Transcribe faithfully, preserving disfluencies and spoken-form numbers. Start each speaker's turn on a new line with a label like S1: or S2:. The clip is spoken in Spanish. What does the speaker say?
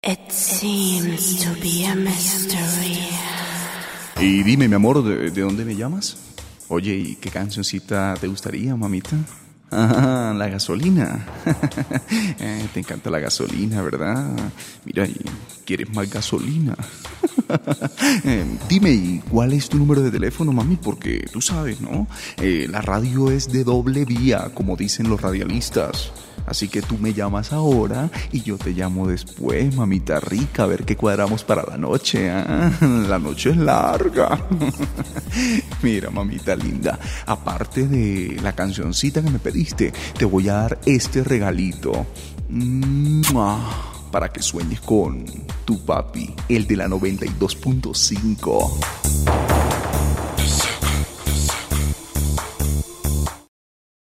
S1: It seems to be a mystery.
S2: Y dime, mi amor, ¿de, de dónde me llamas? Oye, ¿y qué cancioncita te gustaría, mamita? Ah, la gasolina. eh, te encanta la gasolina, ¿verdad? Mira, ¿y quieres más gasolina? eh, dime, ¿y cuál es tu número de teléfono, mami? Porque tú sabes, ¿no? Eh, la radio es de doble vía, como dicen los radialistas. Así que tú me llamas ahora y yo te llamo después, mamita rica, a ver qué cuadramos para la noche. ¿eh? La noche es larga. Mira, mamita linda, aparte de la cancioncita que me pediste, te voy a dar este regalito. ¡Mua! Para que sueñes con tu papi, el de la noventa y dos punto cinco.